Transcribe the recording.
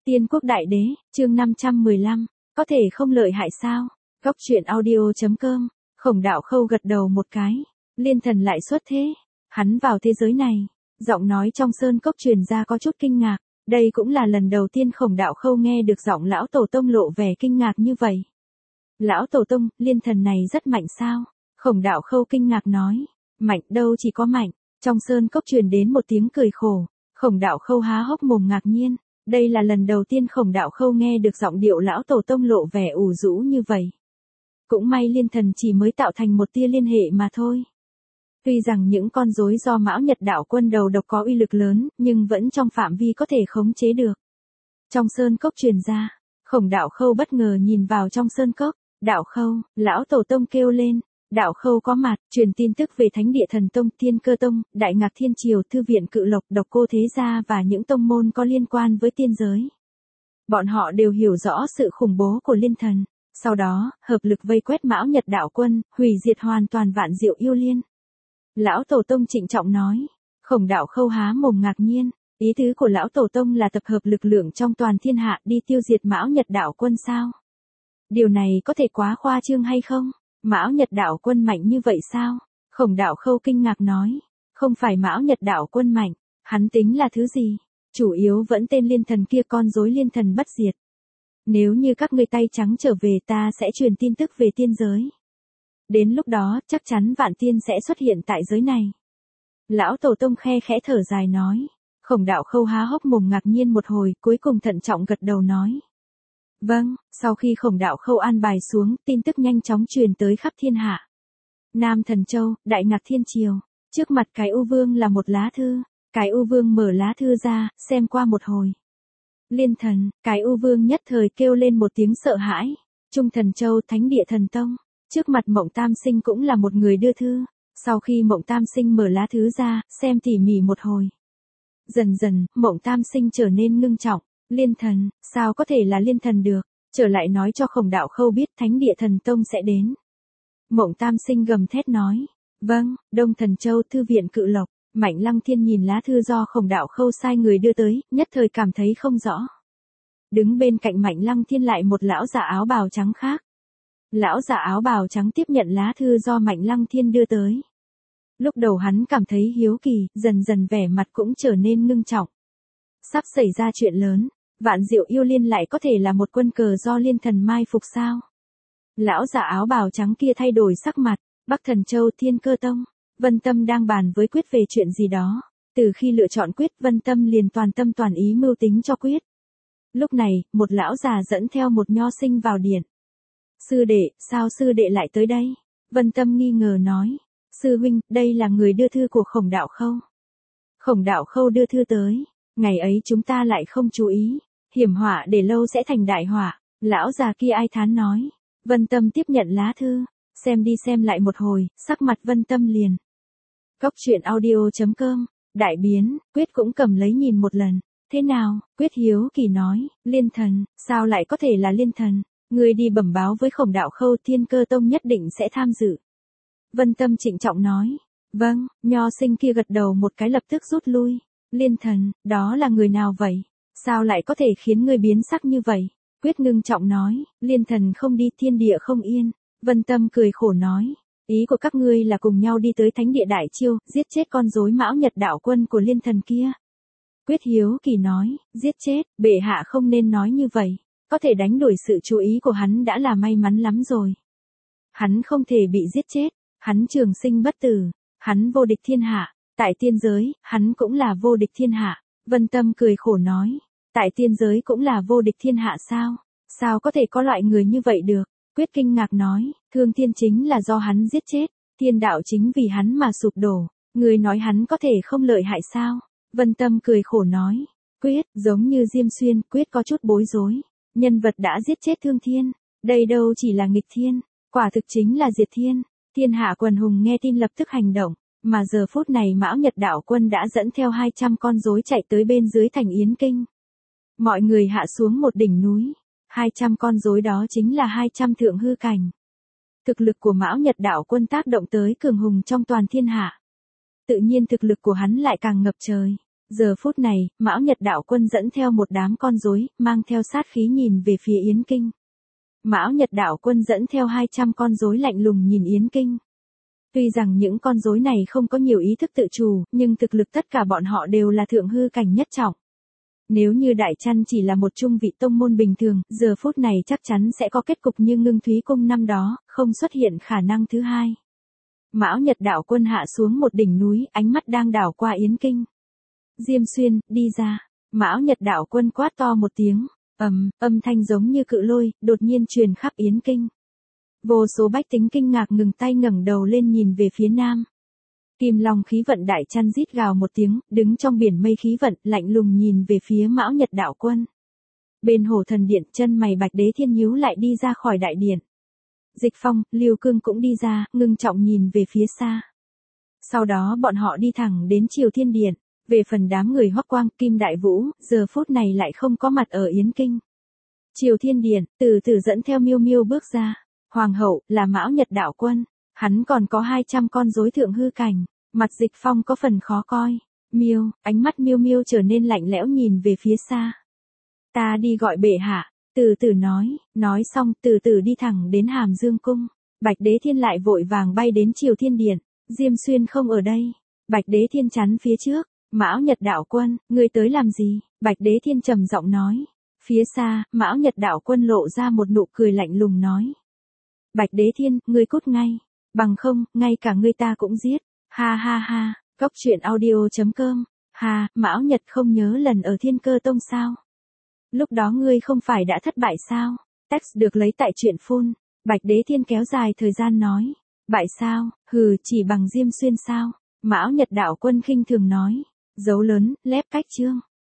Tiên quốc đại đế, chương 515, có thể không lợi hại sao? Góc truyện audio.com, Khổng Đạo Khâu gật đầu một cái, liên thần lại xuất thế, hắn vào thế giới này, giọng nói trong sơn cốc truyền ra có chút kinh ngạc, đây cũng là lần đầu tiên Khổng Đạo Khâu nghe được giọng lão tổ tông lộ vẻ kinh ngạc như vậy. Lão tổ tông, liên thần này rất mạnh sao? Khổng Đạo Khâu kinh ngạc nói, mạnh đâu chỉ có mạnh, trong sơn cốc truyền đến một tiếng cười khổ, Khổng Đạo Khâu há hốc mồm ngạc nhiên. Đây là lần đầu tiên Khổng Đạo Khâu nghe được giọng điệu lão tổ tông lộ vẻ ủ rũ như vậy. Cũng may liên thần chỉ mới tạo thành một tia liên hệ mà thôi. Tuy rằng những con rối do Mão Nhật Đạo Quân đầu độc có uy lực lớn, nhưng vẫn trong phạm vi có thể khống chế được. Trong sơn cốc truyền ra, Khổng Đạo Khâu bất ngờ nhìn vào trong sơn cốc, Đạo Khâu, lão tổ tông kêu lên. Đạo Khâu có mặt, truyền tin tức về Thánh Địa Thần Tông, Thiên Cơ Tông, Đại Ngạc Thiên Triều, Thư viện Cự Lộc, Độc Cô Thế Gia và những tông môn có liên quan với tiên giới. Bọn họ đều hiểu rõ sự khủng bố của liên thần, sau đó, hợp lực vây quét Mão Nhật Đạo Quân, hủy diệt hoàn toàn Vạn Diệu Yêu Liên. Lão Tổ Tông trịnh trọng nói, Khổng Đạo Khâu há mồm ngạc nhiên, ý tứ của Lão Tổ Tông là tập hợp lực lượng trong toàn thiên hạ đi tiêu diệt Mão Nhật Đạo Quân sao? Điều này có thể quá khoa trương hay không? Mão Nhật Đạo Quân mạnh như vậy sao? Khổng Đạo Khâu kinh ngạc nói, không phải Mão Nhật Đạo Quân mạnh, hắn tính là thứ gì? Chủ yếu vẫn tên liên thần kia, con rối liên thần bất diệt. Nếu như các ngươi tay trắng trở về, ta sẽ truyền tin tức về tiên giới. Đến lúc đó, chắc chắn vạn tiên sẽ xuất hiện tại giới này. Lão Tổ Tông khe khẽ thở dài nói. Khổng Đạo Khâu há hốc mồm ngạc nhiên một hồi, cuối cùng thận trọng gật đầu nói. Vâng, sau khi Khổng Đạo Khâu an bài xuống, tin tức nhanh chóng truyền tới khắp thiên hạ. Nam Thần Châu, Đại Ngạc Thiên Triều, trước mặt cái U Vương là một lá thư, cái U Vương mở lá thư ra, xem qua một hồi. Liên thần, cái U Vương nhất thời kêu lên một tiếng sợ hãi. Trung Thần Châu, Thánh Địa Thần Tông, trước mặt Mộng Tam Sinh cũng là một người đưa thư, sau khi Mộng Tam Sinh mở lá thư ra, xem tỉ mỉ một hồi. Dần dần, Mộng Tam Sinh trở nên ngưng trọng. Liên thần, sao có thể là liên thần được, trở lại nói cho Khổng Đạo Khâu biết Thánh Địa Thần Tông sẽ đến. Mộng Tam Sinh gầm thét nói, vâng, Đông Thần Châu, Thư viện Cự Lộc. Mạnh Lăng Thiên nhìn lá thư do Khổng Đạo Khâu sai người đưa tới, nhất thời cảm thấy không rõ. Đứng bên cạnh Mạnh Lăng Thiên lại một lão già áo bào trắng khác. Lão già áo bào trắng tiếp nhận lá thư do Mạnh Lăng Thiên đưa tới. Lúc đầu hắn cảm thấy hiếu kỳ, dần dần vẻ mặt cũng trở nên ngưng trọng. Sắp xảy ra chuyện lớn. Vạn Diệu Yêu Liên lại có thể là một quân cờ do liên thần mai phục sao? Lão già áo bào trắng kia thay đổi sắc mặt, Bắc Thần Châu, Thiên Cơ Tông, Vân Tâm đang bàn với Quyết về chuyện gì đó. Từ khi lựa chọn Quyết, Vân Tâm liền toàn tâm toàn ý mưu tính cho Quyết. Lúc này, một lão già dẫn theo một nho sinh vào điện. Sư đệ, sao sư đệ lại tới đây? Vân Tâm nghi ngờ nói. Sư huynh, đây là người đưa thư của Khổng Đạo Khâu. Khổng Đạo Khâu đưa thư tới. Ngày ấy chúng ta lại không chú ý. Hiểm họa để lâu sẽ thành đại họa, lão già kia ai thán nói. Vân Tâm tiếp nhận lá thư, xem đi xem lại một hồi, sắc mặt Vân Tâm liền. Góc truyện audio.com, đại biến, Quyết cũng cầm lấy nhìn một lần. Thế nào? Quyết hiếu kỳ nói, liên thần, sao lại có thể là liên thần? Người đi bẩm báo với Khổng Đạo Khâu, Thiên Cơ Tông nhất định sẽ tham dự. Vân Tâm trịnh trọng nói, vâng, nho sinh kia gật đầu một cái lập tức rút lui. Liên thần, đó là người nào vậy? Sao lại có thể khiến ngươi biến sắc như vậy? Quyết ngưng trọng nói, liên thần không đi, thiên địa không yên. Vân Tâm cười khổ nói, ý của các ngươi là cùng nhau đi tới Thánh Địa Đại Chiêu, giết chết con rối Mão Nhật Đạo Quân của liên thần kia. Quyết hiếu kỳ nói, giết chết, bệ hạ không nên nói như vậy. Có thể đánh đổi sự chú ý của hắn đã là may mắn lắm rồi. Hắn không thể bị giết chết, hắn trường sinh bất tử, hắn vô địch thiên hạ. Tại tiên giới, hắn cũng là vô địch thiên hạ. Vân Tâm cười khổ nói. Tại tiên giới cũng là vô địch thiên hạ sao? Sao có thể có loại người như vậy được? Quyết kinh ngạc nói. Thương thiên chính là do hắn giết chết. Thiên đạo chính vì hắn mà sụp đổ. Người nói hắn có thể không lợi hại sao? Vân Tâm cười khổ nói. Quyết, giống như Diêm Xuyên, Quyết có chút bối rối. Nhân vật đã giết chết Thương Thiên. Đây đâu chỉ là nghịch thiên. Quả thực chính là diệt thiên. Thiên hạ quần hùng nghe tin lập tức hành động. Mà giờ phút này Mão Nhật Đạo Quân đã dẫn theo 200 con rối chạy tới bên dưới thành Yến Kinh. Mọi người hạ xuống một đỉnh núi. 200 con rối đó chính là 200 thượng hư cảnh. Thực lực của Mão Nhật Đạo Quân tác động tới cường hùng trong toàn thiên hạ. Tự nhiên thực lực của hắn lại càng ngập trời. Giờ phút này, Mão Nhật đạo quân dẫn theo một đám con rối, mang theo sát khí nhìn về phía Yến Kinh. Mão Nhật đạo quân dẫn theo 200 con rối lạnh lùng nhìn Yến Kinh. Tuy rằng những con rối này không có nhiều ý thức tự chủ, nhưng thực lực tất cả bọn họ đều là thượng hư cảnh nhất trọng. Nếu như Đại Chăn chỉ là một trung vị tông môn bình thường, giờ phút này chắc chắn sẽ có kết cục như Ngưng Thúy Cung năm đó, không xuất hiện khả năng thứ hai. Mão Nhật đạo quân hạ xuống một đỉnh núi, ánh mắt đang đảo qua Yến Kinh. Diêm Xuyên, đi ra. Mão Nhật đạo quân quát to một tiếng. Âm thanh giống như cự lôi, đột nhiên truyền khắp Yến Kinh. Vô số bách tính kinh ngạc ngừng tay ngẩng đầu lên nhìn về phía nam. Kim Long khí vận Đại Chăn rít gào một tiếng, đứng trong biển mây khí vận, lạnh lùng nhìn về phía Mão Nhật đạo quân. Bên Hổ Thần Điện, chân mày Bạch Đế Thiên nhíu lại đi ra khỏi đại điện. Dịch Phong, Lưu Cương cũng đi ra, ngưng trọng nhìn về phía xa. Sau đó bọn họ đi thẳng đến Triều Thiên Điện. Về phần đám người Hoắc Quang, Kim Đại Vũ, giờ phút này lại không có mặt ở Yến Kinh. Triều Thiên Điện, từ từ dẫn theo Miêu Miêu bước ra. Hoàng hậu, là Mão Nhật đạo quân. Hắn còn có 200 con rối thượng hư cảnh. Mặt Dịch Phong có phần khó coi. Miêu, ánh mắt Miêu Miêu trở nên lạnh lẽo nhìn về phía xa. Ta đi gọi bệ hạ, từ từ nói xong từ từ đi thẳng đến Hàm Dương Cung. Bạch Đế Thiên lại vội vàng bay đến Triều Thiên Điện. Diêm Xuyên không ở đây. Bạch Đế Thiên chắn phía trước. Mão Nhật đạo quân, ngươi tới làm gì? Bạch Đế Thiên trầm giọng nói. Phía xa, Mão Nhật đạo quân lộ ra một nụ cười lạnh lùng nói. Bạch Đế Thiên, ngươi cút ngay. Bằng không, ngay cả ngươi ta cũng giết. Ha ha ha, Goctruyện.audio.com. Ha, Mão Nhật không nhớ lần ở Thiên Cơ Tông sao? Lúc đó ngươi không phải đã thất bại sao? Text được lấy tại truyện phun. Bạch Đế Thiên kéo dài thời gian nói. Bại sao? Hừ, chỉ bằng Diêm Xuyên sao? Mão Nhật đạo quân khinh thường nói. Dấu lớn, lép cách chương.